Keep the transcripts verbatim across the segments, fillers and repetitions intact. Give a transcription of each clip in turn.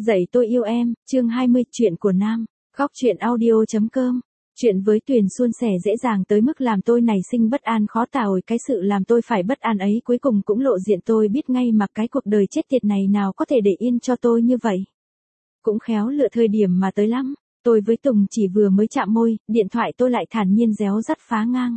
Dạy tôi yêu em, chương hai mươi, chuyện của Nam. Góc truyện audio chấm com. Chuyện với Tuyền suôn sẻ dễ dàng tới mức làm tôi nảy sinh bất an khó tả. Cái sự làm tôi phải bất an ấy cuối cùng cũng lộ diện, tôi biết ngay mà cái cuộc đời chết tiệt này nào có thể để yên cho tôi như vậy. Cũng khéo lựa thời điểm mà tới lắm. Tôi với Tùng chỉ vừa mới chạm môi, điện thoại tôi lại thản nhiên réo rắt phá ngang.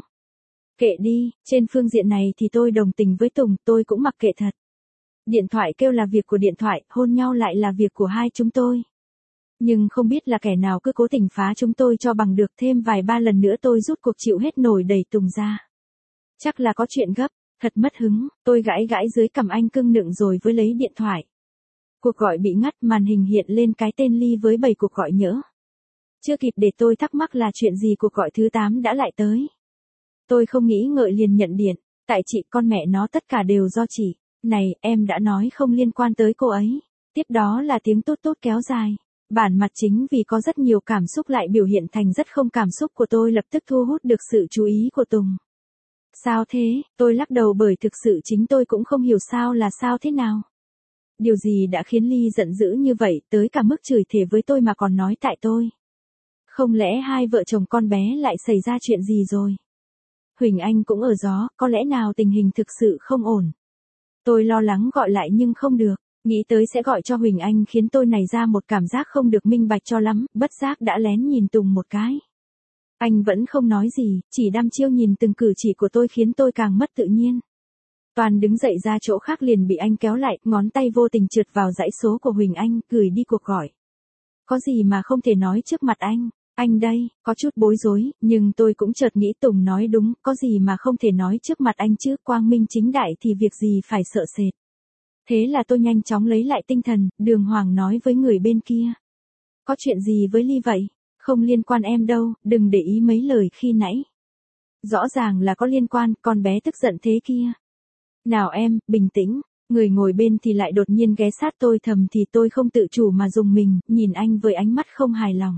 Kệ đi, trên phương diện này thì tôi đồng tình với Tùng, tôi cũng mặc kệ thật. Điện thoại kêu là việc của điện thoại, hôn nhau lại là việc của hai chúng tôi. Nhưng không biết là kẻ nào cứ cố tình phá chúng tôi cho bằng được, thêm vài ba lần nữa tôi rút cuộc chịu hết nổi đẩy Tùng ra. Chắc là có chuyện gấp, thật mất hứng, tôi gãi gãi dưới cằm anh cưng nựng rồi với lấy điện thoại. Cuộc gọi bị ngắt, màn hình hiện lên cái tên Ly với bảy cuộc gọi nhỡ. Chưa kịp để tôi thắc mắc là chuyện gì, cuộc gọi thứ tám đã lại tới. Tôi không nghĩ ngợi liền nhận điện, tại chị, con mẹ nó tất cả đều do chị. Này, em đã nói không liên quan tới cô ấy. Tiếp đó là tiếng tốt tốt kéo dài. Bản mặt chính vì có rất nhiều cảm xúc lại biểu hiện thành rất không cảm xúc của tôi lập tức thu hút được sự chú ý của Tùng. Sao thế? Tôi lắc đầu bởi thực sự chính tôi cũng không hiểu sao là sao thế nào. Điều gì đã khiến Ly giận dữ như vậy, tới cả mức chửi thề với tôi mà còn nói tại tôi. Không lẽ hai vợ chồng con bé lại xảy ra chuyện gì rồi? Huỳnh Anh cũng ở gió, có lẽ nào tình hình thực sự không ổn. Tôi lo lắng gọi lại nhưng không được, nghĩ tới sẽ gọi cho Huỳnh Anh khiến tôi nảy ra một cảm giác không được minh bạch cho lắm, bất giác đã lén nhìn Tùng một cái. Anh vẫn không nói gì, chỉ đăm chiêu nhìn từng cử chỉ của tôi khiến tôi càng mất tự nhiên. Toàn đứng dậy ra chỗ khác liền bị anh kéo lại, ngón tay vô tình trượt vào dãy số của Huỳnh Anh, gửi đi cuộc gọi. Có gì mà không thể nói trước mặt anh, anh đây, có chút bối rối, nhưng tôi cũng chợt nghĩ Tùng nói đúng, có gì mà không thể nói trước mặt anh chứ, quang minh chính đại thì việc gì phải sợ sệt. Thế là tôi nhanh chóng lấy lại tinh thần, đường hoàng nói với người bên kia. Có chuyện gì với Ly vậy? Không liên quan em đâu, đừng để ý mấy lời khi nãy. Rõ ràng là có liên quan, con bé tức giận thế kia. Nào em, bình tĩnh, người ngồi bên thì lại đột nhiên ghé sát tôi, thầm thì tôi không tự chủ mà dùng mình, nhìn anh với ánh mắt không hài lòng.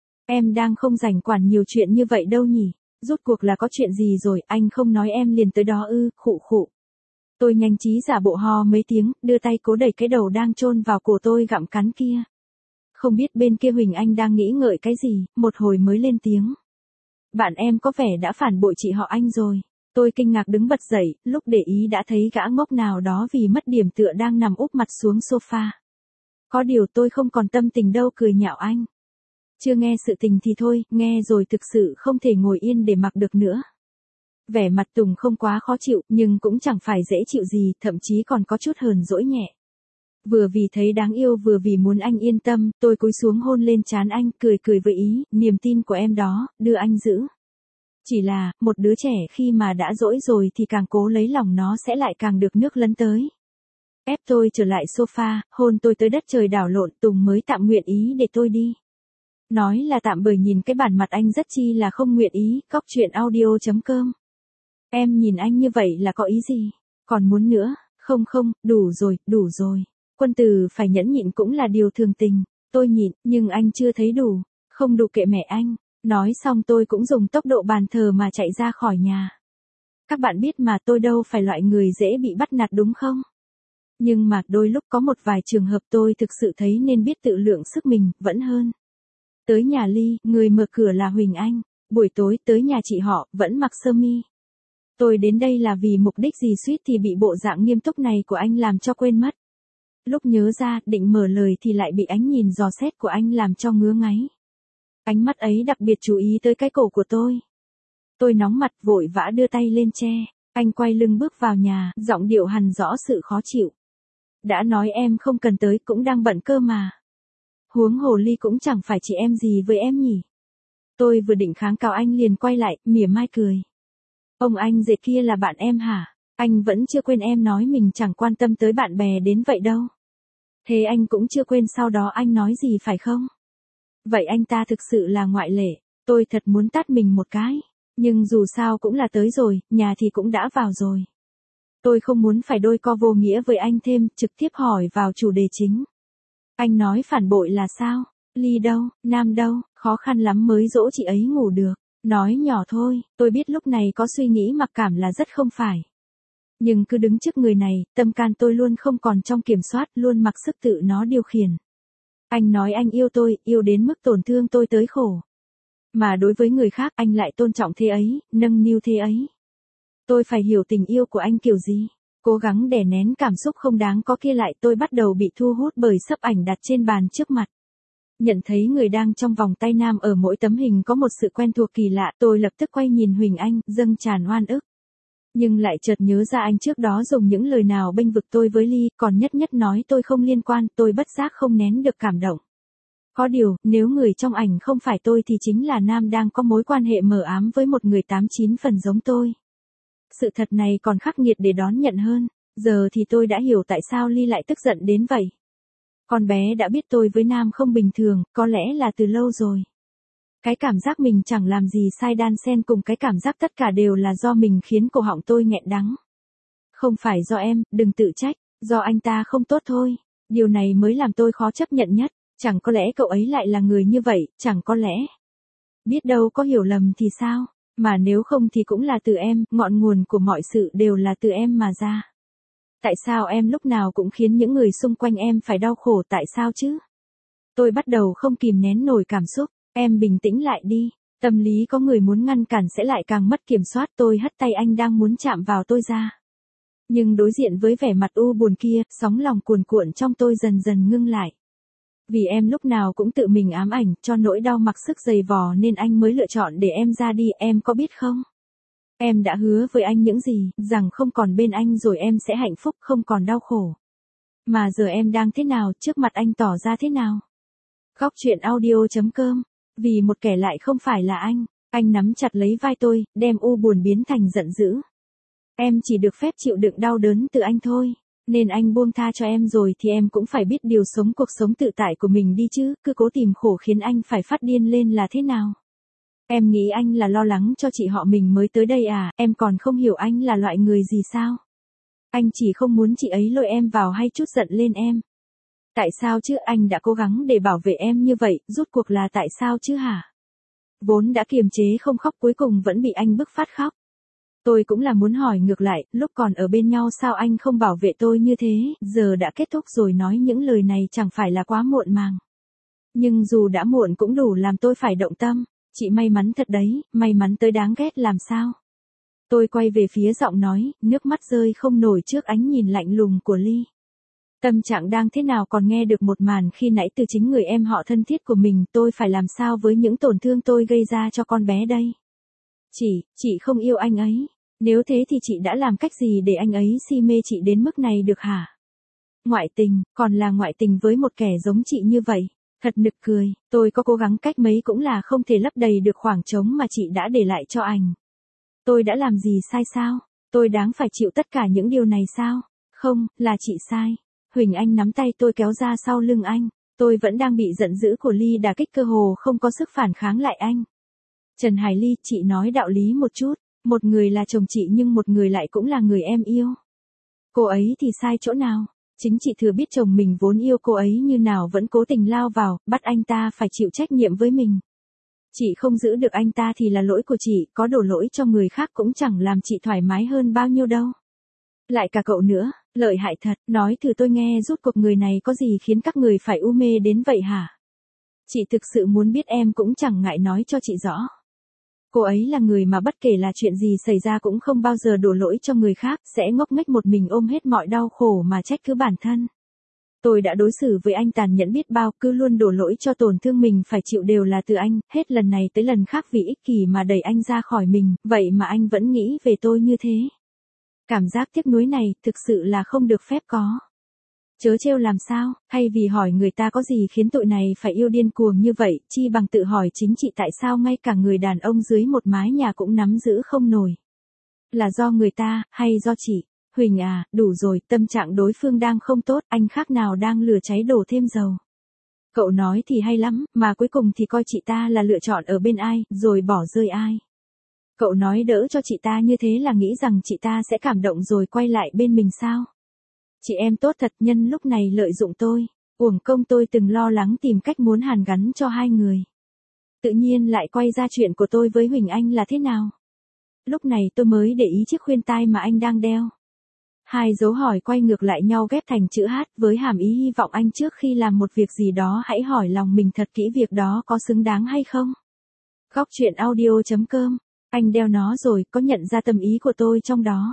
Em đang không rảnh quản nhiều chuyện như vậy đâu nhỉ, rốt cuộc là có chuyện gì rồi, anh không nói em liền tới đó ư, khụ khụ. Tôi nhanh trí giả bộ ho mấy tiếng, đưa tay cố đẩy cái đầu đang chôn vào cổ tôi gặm cắn kia. Không biết bên kia Huỳnh Anh đang nghĩ ngợi cái gì, một hồi mới lên tiếng. Bạn em có vẻ đã phản bội chị họ Anh rồi. Tôi kinh ngạc đứng bật dậy, lúc để ý đã thấy gã ngốc nào đó vì mất điểm tựa đang nằm úp mặt xuống sofa. Có điều tôi không còn tâm tình đâu, cười nhạo anh. Chưa nghe sự tình thì thôi, nghe rồi thực sự không thể ngồi yên để mặc được nữa. Vẻ mặt Tùng không quá khó chịu, nhưng cũng chẳng phải dễ chịu gì, thậm chí còn có chút hờn dỗi nhẹ. Vừa vì thấy đáng yêu vừa vì muốn anh yên tâm, tôi cúi xuống hôn lên trán anh, cười cười với ý, niềm tin của em đó, đưa anh giữ. Chỉ là, một đứa trẻ khi mà đã dỗi rồi thì càng cố lấy lòng nó sẽ lại càng được nước lấn tới. Ép tôi trở lại sofa, hôn tôi tới đất trời đảo lộn, Tùng mới tạm nguyện ý để tôi đi. Nói là tạm bởi nhìn cái bản mặt anh rất chi là không nguyện ý, góc truyện audio chấm com. Em nhìn anh như vậy là có ý gì? Còn muốn nữa? Không không, đủ rồi, đủ rồi. Quân tử phải nhẫn nhịn cũng là điều thường tình. Tôi nhịn, nhưng anh chưa thấy đủ. Không đủ kệ mẹ anh. Nói xong tôi cũng dùng tốc độ bàn thờ mà chạy ra khỏi nhà. Các bạn biết mà, tôi đâu phải loại người dễ bị bắt nạt đúng không? Nhưng mà đôi lúc có một vài trường hợp tôi thực sự thấy nên biết tự lượng sức mình, vẫn hơn. Tới nhà Ly, người mở cửa là Huỳnh Anh. Buổi tối tới nhà chị họ, vẫn mặc sơ mi. Tôi đến đây là vì mục đích gì suýt thì bị bộ dạng nghiêm túc này của anh làm cho quên mất. Lúc nhớ ra, định mở lời thì lại bị ánh nhìn dò xét của anh làm cho ngứa ngáy. Ánh mắt ấy đặc biệt chú ý tới cái cổ của tôi. Tôi nóng mặt vội vã đưa tay lên che. Anh quay lưng bước vào nhà, giọng điệu hằn rõ sự khó chịu. Đã nói em không cần tới, cũng đang bận cơ mà. Huống hồ Ly cũng chẳng phải chị em gì với em nhỉ. Tôi vừa định kháng cáo anh liền quay lại, mỉa mai cười. Ông anh dệt kia là bạn em hả? Anh vẫn chưa quên em nói mình chẳng quan tâm tới bạn bè đến vậy đâu. Thế anh cũng chưa quên sau đó anh nói gì phải không? Vậy anh ta thực sự là ngoại lệ. Tôi thật muốn tát mình một cái. Nhưng dù sao cũng là tới rồi, nhà thì cũng đã vào rồi. Tôi không muốn phải đôi co vô nghĩa với anh thêm, trực tiếp hỏi vào chủ đề chính. Anh nói phản bội là sao? Ly đâu, Nam đâu, khó khăn lắm mới dỗ chị ấy ngủ được. Nói nhỏ thôi, tôi biết lúc này có suy nghĩ mặc cảm là rất không phải. Nhưng cứ đứng trước người này, tâm can tôi luôn không còn trong kiểm soát, luôn mặc sức tự nó điều khiển. Anh nói anh yêu tôi, yêu đến mức tổn thương tôi tới khổ. Mà đối với người khác anh lại tôn trọng thế ấy, nâng niu thế ấy. Tôi phải hiểu tình yêu của anh kiểu gì. Cố gắng đè nén cảm xúc không đáng có kia lại, tôi bắt đầu bị thu hút bởi sấp ảnh đặt trên bàn trước mặt. Nhận thấy người đang trong vòng tay nam ở mỗi tấm hình có một sự quen thuộc kỳ lạ, tôi lập tức quay nhìn Huỳnh Anh, dâng tràn oan ức. Nhưng lại chợt nhớ ra anh trước đó dùng những lời nào bênh vực tôi với Ly, còn nhất nhất nói tôi không liên quan, tôi bất giác không nén được cảm động. Có điều, nếu người trong ảnh không phải tôi thì chính là nam đang có mối quan hệ mờ ám với một người tám chín phần giống tôi. Sự thật này còn khắc nghiệt để đón nhận hơn, giờ thì tôi đã hiểu tại sao Ly lại tức giận đến vậy. Con bé đã biết tôi với nam không bình thường, có lẽ là từ lâu rồi. Cái cảm giác mình chẳng làm gì sai đan xen cùng cái cảm giác tất cả đều là do mình khiến cổ họng tôi nghẹn đắng. Không phải do em, đừng tự trách, do anh ta không tốt thôi. Điều này mới làm tôi khó chấp nhận nhất, chẳng có lẽ cậu ấy lại là người như vậy, chẳng có lẽ. Biết đâu có hiểu lầm thì sao, mà nếu không thì cũng là từ em, ngọn nguồn của mọi sự đều là từ em mà ra. Tại sao em lúc nào cũng khiến những người xung quanh em phải đau khổ, tại sao chứ? Tôi bắt đầu không kìm nén nổi cảm xúc. Em bình tĩnh lại đi, tâm lý có người muốn ngăn cản sẽ lại càng mất kiểm soát. Tôi hất tay anh đang muốn chạm vào tôi ra. Nhưng đối diện với vẻ mặt u buồn kia, sóng lòng cuồn cuộn trong tôi dần dần ngưng lại. Vì em lúc nào cũng tự mình ám ảnh, cho nỗi đau mặc sức dày vò nên anh mới lựa chọn để em ra đi, em có biết không? Em đã hứa với anh những gì, rằng không còn bên anh rồi em sẽ hạnh phúc, không còn đau khổ. Mà giờ em đang thế nào, trước mặt anh tỏ ra thế nào? Góc truyện audio chấm com. Vì một kẻ lại không phải là anh, anh nắm chặt lấy vai tôi, đem u buồn biến thành giận dữ. Em chỉ được phép chịu đựng đau đớn từ anh thôi, nên anh buông tha cho em rồi thì em cũng phải biết điều sống cuộc sống tự tại của mình đi chứ, cứ cố tìm khổ khiến anh phải phát điên lên là thế nào? Em nghĩ anh là lo lắng cho chị họ mình mới tới đây à, em còn không hiểu anh là loại người gì sao? Anh chỉ không muốn chị ấy lôi em vào hay chút giận lên em. Tại sao chứ, anh đã cố gắng để bảo vệ em như vậy, rốt cuộc là tại sao chứ hả? Vốn đã kiềm chế không khóc cuối cùng vẫn bị anh bức phát khóc. Tôi cũng là muốn hỏi ngược lại, lúc còn ở bên nhau sao anh không bảo vệ tôi như thế, giờ đã kết thúc rồi nói những lời này chẳng phải là quá muộn màng. Nhưng dù đã muộn cũng đủ làm tôi phải động tâm, chị may mắn thật đấy, may mắn tới đáng ghét làm sao. Tôi quay về phía giọng nói, nước mắt rơi không nổi trước ánh nhìn lạnh lùng của Ly. Tâm trạng đang thế nào còn nghe được một màn khi nãy từ chính người em họ thân thiết của mình, tôi phải làm sao với những tổn thương tôi gây ra cho con bé đây? Chị, chị không yêu anh ấy. Nếu thế thì chị đã làm cách gì để anh ấy si mê chị đến mức này được hả? Ngoại tình, còn là ngoại tình với một kẻ giống chị như vậy. Thật nực cười, tôi có cố gắng cách mấy cũng là không thể lấp đầy được khoảng trống mà chị đã để lại cho anh. Tôi đã làm gì sai sao? Tôi đáng phải chịu tất cả những điều này sao? Không, là chị sai. Huỳnh Anh nắm tay tôi kéo ra sau lưng anh. Tôi vẫn đang bị giận dữ của Ly đả kích, cơ hồ không có sức phản kháng lại anh. Trần Hải Ly, chị nói đạo lý một chút. Một người là chồng chị nhưng một người lại cũng là người em yêu. Cô ấy thì sai chỗ nào? Chính chị thừa biết chồng mình vốn yêu cô ấy như nào vẫn cố tình lao vào, bắt anh ta phải chịu trách nhiệm với mình. Chị không giữ được anh ta thì là lỗi của chị, có đổ lỗi cho người khác cũng chẳng làm chị thoải mái hơn bao nhiêu đâu. Lại cả cậu nữa, lợi hại thật, nói thử tôi nghe rốt cuộc người này có gì khiến các người phải u mê đến vậy hả? Chị thực sự muốn biết em cũng chẳng ngại nói cho chị rõ. Cô ấy là người mà bất kể là chuyện gì xảy ra cũng không bao giờ đổ lỗi cho người khác, sẽ ngốc nghếch một mình ôm hết mọi đau khổ mà trách cứ bản thân. Tôi đã đối xử với anh tàn nhẫn biết bao, cứ luôn đổ lỗi cho tổn thương mình phải chịu đều là từ anh, hết lần này tới lần khác vì ích kỷ mà đẩy anh ra khỏi mình, vậy mà anh vẫn nghĩ về tôi như thế. Cảm giác tiếc nuối này, thực sự là không được phép có. Chớ trêu làm sao, thay vì hỏi người ta có gì khiến tụi này phải yêu điên cuồng như vậy, chi bằng tự hỏi chính chị tại sao ngay cả người đàn ông dưới một mái nhà cũng nắm giữ không nổi. Là do người ta, hay do chị? Huỳnh à, đủ rồi, tâm trạng đối phương đang không tốt, anh khác nào đang lửa cháy đổ thêm dầu. Cậu nói thì hay lắm, mà cuối cùng thì coi chị ta là lựa chọn ở bên ai, rồi bỏ rơi ai. Cậu nói đỡ cho chị ta như thế là nghĩ rằng chị ta sẽ cảm động rồi quay lại bên mình sao? Chị em tốt thật, nhân lúc này lợi dụng tôi, uổng công tôi từng lo lắng tìm cách muốn hàn gắn cho hai người. Tự nhiên lại quay ra chuyện của tôi với Huỳnh Anh là thế nào? Lúc này tôi mới để ý chiếc khuyên tai mà anh đang đeo. Hai dấu hỏi quay ngược lại nhau ghép thành chữ H với hàm ý hy vọng anh trước khi làm một việc gì đó hãy hỏi lòng mình thật kỹ việc đó có xứng đáng hay không. Góc truyện audio chấm com. Anh đeo nó rồi, có nhận ra tâm ý của tôi trong đó.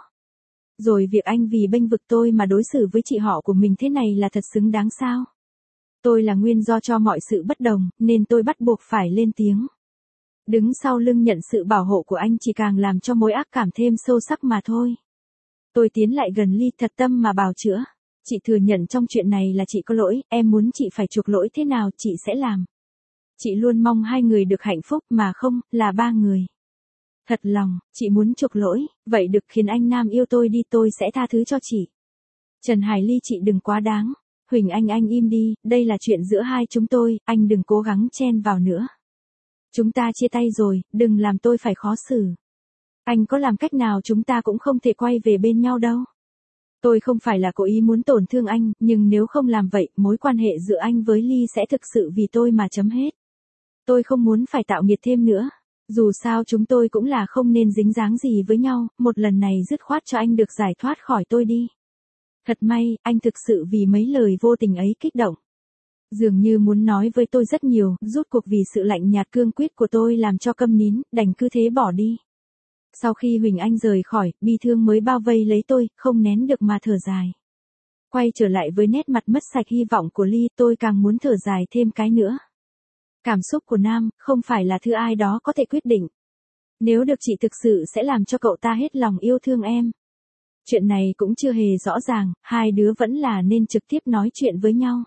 Rồi việc anh vì bênh vực tôi mà đối xử với chị họ của mình thế này là thật xứng đáng sao? Tôi là nguyên do cho mọi sự bất đồng, nên tôi bắt buộc phải lên tiếng. Đứng sau lưng nhận sự bảo hộ của anh chỉ càng làm cho mối ác cảm thêm sâu sắc mà thôi. Tôi tiến lại gần Ly thật tâm mà bào chữa. Chị thừa nhận trong chuyện này là chị có lỗi, em muốn chị phải chuộc lỗi thế nào chị sẽ làm. Chị luôn mong hai người được hạnh phúc mà không, là ba người. Thật lòng, chị muốn chuộc lỗi, vậy được khiến anh Nam yêu tôi đi tôi sẽ tha thứ cho chị. Trần Hải Ly chị đừng quá đáng. Huỳnh Anh anh im đi, đây là chuyện giữa hai chúng tôi, anh đừng cố gắng chen vào nữa. Chúng ta chia tay rồi, đừng làm tôi phải khó xử. Anh có làm cách nào chúng ta cũng không thể quay về bên nhau đâu. Tôi không phải là cố ý muốn tổn thương anh, nhưng nếu không làm vậy, mối quan hệ giữa anh với Ly sẽ thực sự vì tôi mà chấm hết. Tôi không muốn phải tạo nghiệt thêm nữa. Dù sao chúng tôi cũng là không nên dính dáng gì với nhau, một lần này dứt khoát cho anh được giải thoát khỏi tôi đi. Thật may, anh thực sự vì mấy lời vô tình ấy kích động. Dường như muốn nói với tôi rất nhiều, rút cuộc vì sự lạnh nhạt cương quyết của tôi làm cho câm nín, đành cứ thế bỏ đi. Sau khi Huỳnh Anh rời khỏi, bi thương mới bao vây lấy tôi, không nén được mà thở dài. Quay trở lại với nét mặt mất sạch hy vọng của Ly, tôi càng muốn thở dài thêm cái nữa. Cảm xúc của Nam, không phải là thứ ai đó có thể quyết định. Nếu được chị thực sự sẽ làm cho cậu ta hết lòng yêu thương em. Chuyện này cũng chưa hề rõ ràng, hai đứa vẫn là nên trực tiếp nói chuyện với nhau.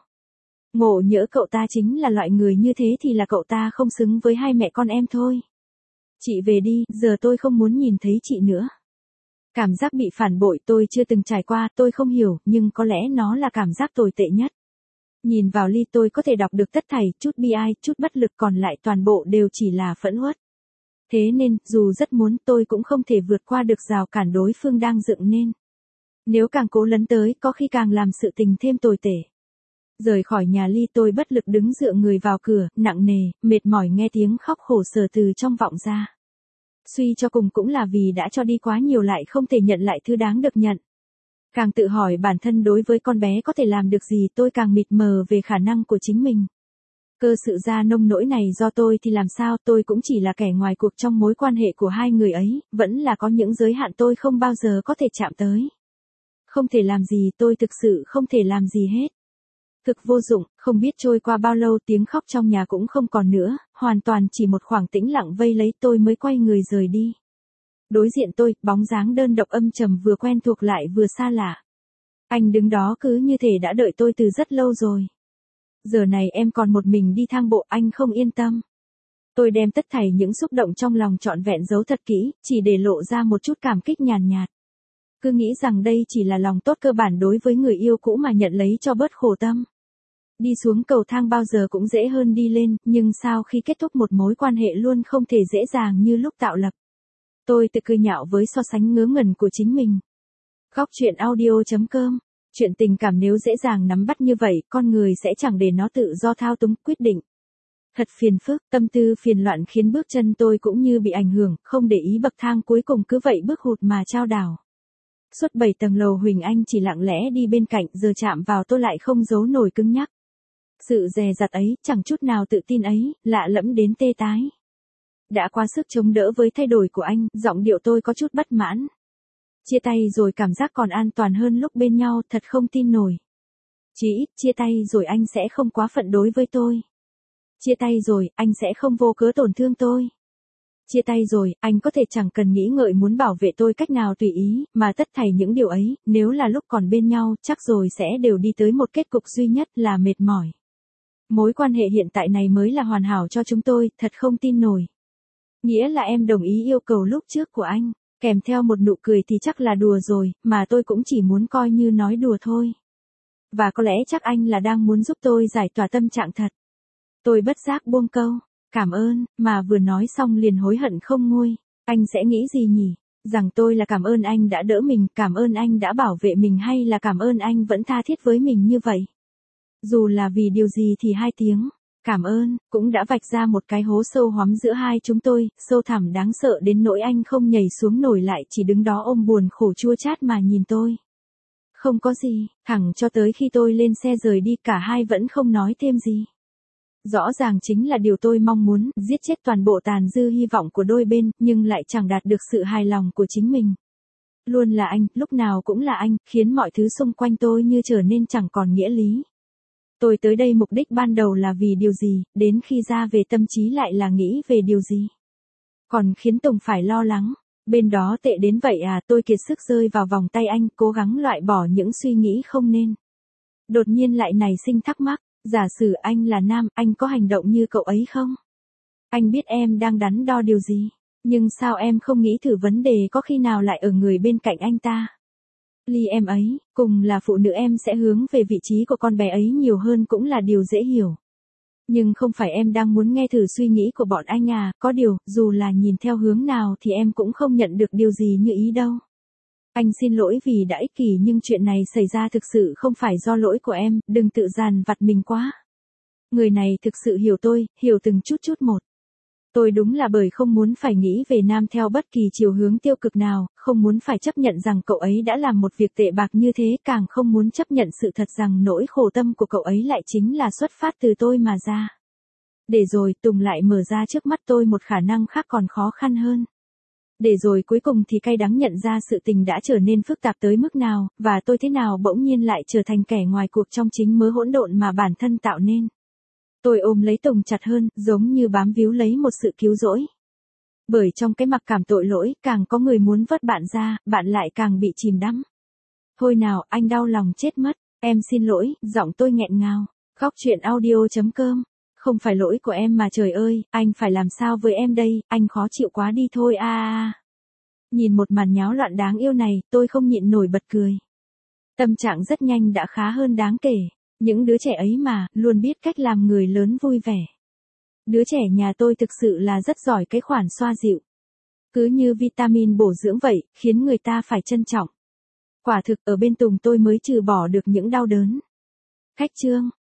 Ngộ nhỡ cậu ta chính là loại người như thế thì là cậu ta không xứng với hai mẹ con em thôi. Chị về đi, giờ tôi không muốn nhìn thấy chị nữa. Cảm giác bị phản bội tôi chưa từng trải qua, tôi không hiểu, nhưng có lẽ nó là cảm giác tồi tệ nhất. Nhìn vào Ly tôi có thể đọc được tất thảy, chút bi ai, chút bất lực còn lại toàn bộ đều chỉ là phẫn uất. Thế nên, dù rất muốn tôi cũng không thể vượt qua được rào cản đối phương đang dựng nên. Nếu càng cố lấn tới, có khi càng làm sự tình thêm tồi tệ. Rời khỏi nhà Ly tôi bất lực đứng dựa người vào cửa, nặng nề, mệt mỏi nghe tiếng khóc khổ sở từ trong vọng ra. Suy cho cùng cũng là vì đã cho đi quá nhiều lại không thể nhận lại thứ đáng được nhận. Càng tự hỏi bản thân đối với con bé có thể làm được gì tôi càng mịt mờ về khả năng của chính mình. Cơ sự ra nông nỗi này do tôi thì làm sao tôi cũng chỉ là kẻ ngoài cuộc trong mối quan hệ của hai người ấy, vẫn là có những giới hạn tôi không bao giờ có thể chạm tới. Không thể làm gì tôi thực sự không thể làm gì hết. Thực vô dụng, không biết trôi qua bao lâu tiếng khóc trong nhà cũng không còn nữa, hoàn toàn chỉ một khoảng tĩnh lặng vây lấy tôi mới quay người rời đi. Đối diện tôi, bóng dáng đơn độc âm trầm vừa quen thuộc lại vừa xa lạ. Anh đứng đó cứ như thể đã đợi tôi từ rất lâu rồi. Giờ này em còn một mình đi thang bộ anh không yên tâm. Tôi đem tất thảy những xúc động trong lòng trọn vẹn giấu thật kỹ, chỉ để lộ ra một chút cảm kích nhàn nhạt. Cứ nghĩ rằng đây chỉ là lòng tốt cơ bản đối với người yêu cũ mà nhận lấy cho bớt khổ tâm. Đi xuống cầu thang bao giờ cũng dễ hơn đi lên, nhưng sao khi kết thúc một mối quan hệ luôn không thể dễ dàng như lúc tạo lập. Tôi tự cười nhạo với so sánh ngớ ngẩn của chính mình. Góc truyện audio chấm com. Chuyện tình cảm nếu dễ dàng nắm bắt như vậy, con người sẽ chẳng để nó tự do thao túng quyết định. Thật phiền phức, tâm tư phiền loạn khiến bước chân tôi cũng như bị ảnh hưởng, không để ý bậc thang cuối cùng cứ vậy bước hụt mà chao đảo. Suốt bảy tầng lầu Huỳnh Anh chỉ lặng lẽ đi bên cạnh, giờ chạm vào tôi lại không giấu nổi cứng nhắc. Sự dè dặt ấy, chẳng chút nào tự tin ấy, lạ lẫm đến tê tái. Đã quá sức chống đỡ với thay đổi của anh, giọng điệu tôi có chút bất mãn. Chia tay rồi cảm giác còn an toàn hơn lúc bên nhau, thật không tin nổi. Chỉ ít chia tay rồi anh sẽ không quá phận đối với tôi. Chia tay rồi, anh sẽ không vô cớ tổn thương tôi. Chia tay rồi, anh có thể chẳng cần nghĩ ngợi muốn bảo vệ tôi cách nào tùy ý, mà tất thảy những điều ấy, nếu là lúc còn bên nhau, chắc rồi sẽ đều đi tới một kết cục duy nhất là mệt mỏi. Mối quan hệ hiện tại này mới là hoàn hảo cho chúng tôi, thật không tin nổi. Nghĩa là em đồng ý yêu cầu lúc trước của anh, kèm theo một nụ cười thì chắc là đùa rồi, mà tôi cũng chỉ muốn coi như nói đùa thôi. Và có lẽ chắc anh là đang muốn giúp tôi giải tỏa tâm trạng thật. Tôi bất giác buông câu, cảm ơn, mà vừa nói xong liền hối hận không nguôi. Anh sẽ nghĩ gì nhỉ? Rằng tôi là cảm ơn anh đã đỡ mình, cảm ơn anh đã bảo vệ mình hay là cảm ơn anh vẫn tha thiết với mình như vậy? Dù là vì điều gì thì hai tiếng cảm ơn cũng đã vạch ra một cái hố sâu hoắm giữa hai chúng tôi, sâu thẳm đáng sợ đến nỗi anh không nhảy xuống nổi lại chỉ đứng đó ôm buồn khổ chua chát mà nhìn tôi. Không có gì, thẳng cho tới khi tôi lên xe rời đi cả hai vẫn không nói thêm gì. Rõ ràng chính là điều tôi mong muốn, giết chết toàn bộ tàn dư hy vọng của đôi bên, nhưng lại chẳng đạt được sự hài lòng của chính mình. Luôn là anh, lúc nào cũng là anh, khiến mọi thứ xung quanh tôi như trở nên chẳng còn nghĩa lý. Tôi tới đây mục đích ban đầu là vì điều gì, đến khi ra về tâm trí lại là nghĩ về điều gì. Còn khiến Tùng phải lo lắng, bên đó tệ đến vậy à, tôi kiệt sức rơi vào vòng tay anh, cố gắng loại bỏ những suy nghĩ không nên. Đột nhiên lại nảy sinh thắc mắc, giả sử anh là nam, anh có hành động như cậu ấy không? Anh biết em đang đắn đo điều gì, nhưng sao em không nghĩ thử vấn đề có khi nào lại ở người bên cạnh anh ta? Ly em ấy, cùng là phụ nữ em sẽ hướng về vị trí của con bé ấy nhiều hơn cũng là điều dễ hiểu. Nhưng không phải em đang muốn nghe thử suy nghĩ của bọn anh à, có điều, dù là nhìn theo hướng nào thì em cũng không nhận được điều gì như ý đâu. Anh xin lỗi vì đã ích kỷ nhưng chuyện này xảy ra thực sự không phải do lỗi của em, đừng tự dằn vặt mình quá. Người này thực sự hiểu tôi, hiểu từng chút chút một. Tôi đúng là bởi không muốn phải nghĩ về Nam theo bất kỳ chiều hướng tiêu cực nào, không muốn phải chấp nhận rằng cậu ấy đã làm một việc tệ bạc như thế, càng không muốn chấp nhận sự thật rằng nỗi khổ tâm của cậu ấy lại chính là xuất phát từ tôi mà ra. Để rồi Tùng lại mở ra trước mắt tôi một khả năng khác còn khó khăn hơn. Để rồi cuối cùng thì cay đắng nhận ra sự tình đã trở nên phức tạp tới mức nào, và tôi thế nào bỗng nhiên lại trở thành kẻ ngoài cuộc trong chính mớ hỗn độn mà bản thân tạo nên. Tôi ôm lấy Tùng chặt hơn, giống như bám víu lấy một sự cứu rỗi. Bởi trong cái mặc cảm tội lỗi, càng có người muốn vớt bạn ra, bạn lại càng bị chìm đắm. Thôi nào, anh đau lòng chết mất, em xin lỗi, giọng tôi nghẹn ngào. Khóc chuyện audio chấm com. Không phải lỗi của em mà trời ơi, anh phải làm sao với em đây, anh khó chịu quá đi thôi a a. Nhìn một màn nháo loạn đáng yêu này, tôi không nhịn nổi bật cười. Tâm trạng rất nhanh đã khá hơn đáng kể. Những đứa trẻ ấy mà, luôn biết cách làm người lớn vui vẻ. Đứa trẻ nhà tôi thực sự là rất giỏi cái khoản xoa dịu. Cứ như vitamin bổ dưỡng vậy, khiến người ta phải trân trọng. Quả thực ở bên Tùng tôi mới trừ bỏ được những đau đớn. Khách chương.